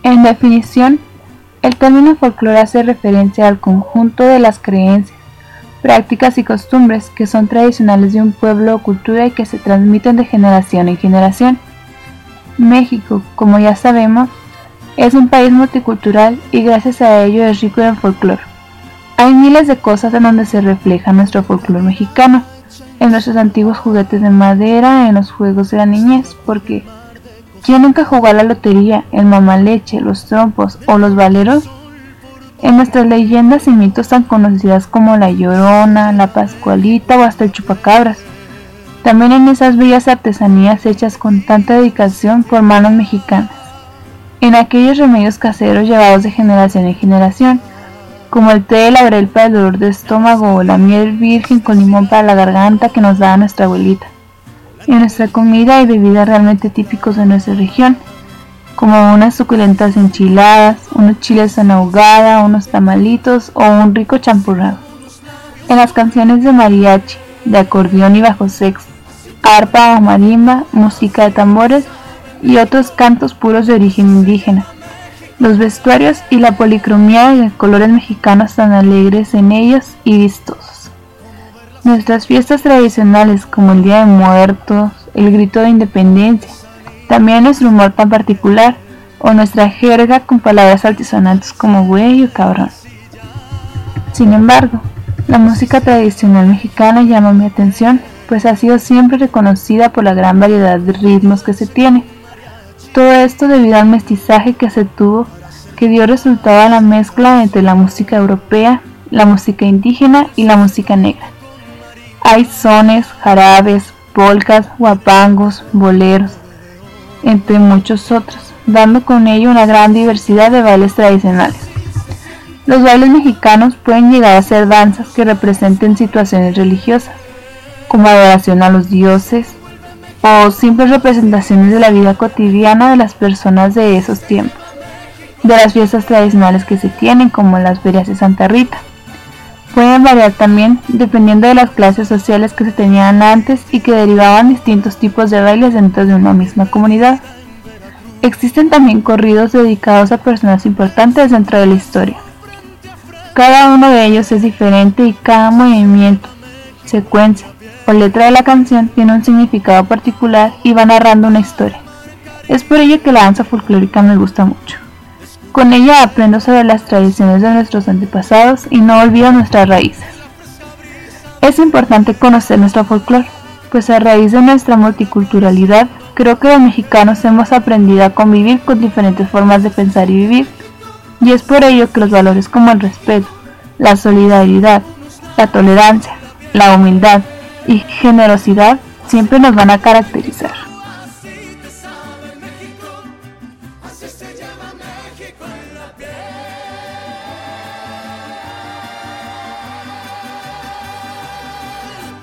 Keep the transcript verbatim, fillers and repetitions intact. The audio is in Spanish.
En definición, el término folclore hace referencia al conjunto de las creencias, prácticas y costumbres que son tradicionales de un pueblo o cultura y que se transmiten de generación en generación. México, como ya sabemos, es un país multicultural y gracias a ello es rico en folclore. Hay miles de cosas en donde se refleja nuestro folclore mexicano, en nuestros antiguos juguetes de madera, en los juegos de la niñez, porque ¿quién nunca jugó a la lotería, el mamaleche, los trompos o los valeros? En nuestras leyendas y mitos tan conocidas como la Llorona, la Pascualita o hasta el Chupacabras. También en esas bellas artesanías hechas con tanta dedicación por manos mexicanas. En aquellos remedios caseros llevados de generación en generación, como el té de laurel para el dolor de estómago o la miel virgen con limón para la garganta que nos daba nuestra abuelita. En nuestra comida y bebidas realmente típicos de nuestra región, como unas suculentas enchiladas, unos chiles en ahogada, unos tamalitos o un rico champurrado. En las canciones de mariachi, de acordeón y bajo sexto, arpa o marimba, música de tambores y otros cantos puros de origen indígena. Los vestuarios y la policromía de colores mexicanos tan alegres en ellos y vistosos. Nuestras fiestas tradicionales como el Día de Muertos, el Grito de Independencia, también nuestro humor tan particular o nuestra jerga con palabras altisonantes como güey o cabrón. Sin embargo, la música tradicional mexicana llama mi atención, pues ha sido siempre reconocida por la gran variedad de ritmos que se tiene. Todo esto debido al mestizaje que se tuvo, que dio resultado a la mezcla entre la música europea, la música indígena y la música negra. Hay sones, jarabes, polcas, guapangos, boleros, entre muchos otros, dando con ello una gran diversidad de bailes tradicionales. Los bailes mexicanos pueden llegar a ser danzas que representen situaciones religiosas, como adoración a los dioses, o simples representaciones de la vida cotidiana de las personas de esos tiempos, de las fiestas tradicionales que se tienen, como las ferias de Santa Rita. Pueden variar también dependiendo de las clases sociales que se tenían antes y que derivaban distintos tipos de bailes dentro de una misma comunidad. Existen también corridos dedicados a personas importantes dentro de la historia. Cada uno de ellos es diferente y cada movimiento, secuencia o letra de la canción tiene un significado particular y va narrando una historia. Es por ello que la danza folclórica me gusta mucho. Con ella aprendo sobre las tradiciones de nuestros antepasados y no olvido nuestras raíces. Es importante conocer nuestro folclore, pues a raíz de nuestra multiculturalidad, creo que los mexicanos hemos aprendido a convivir con diferentes formas de pensar y vivir, y es por ello que los valores como el respeto, la solidaridad, la tolerancia, la humildad y generosidad siempre nos van a caracterizar.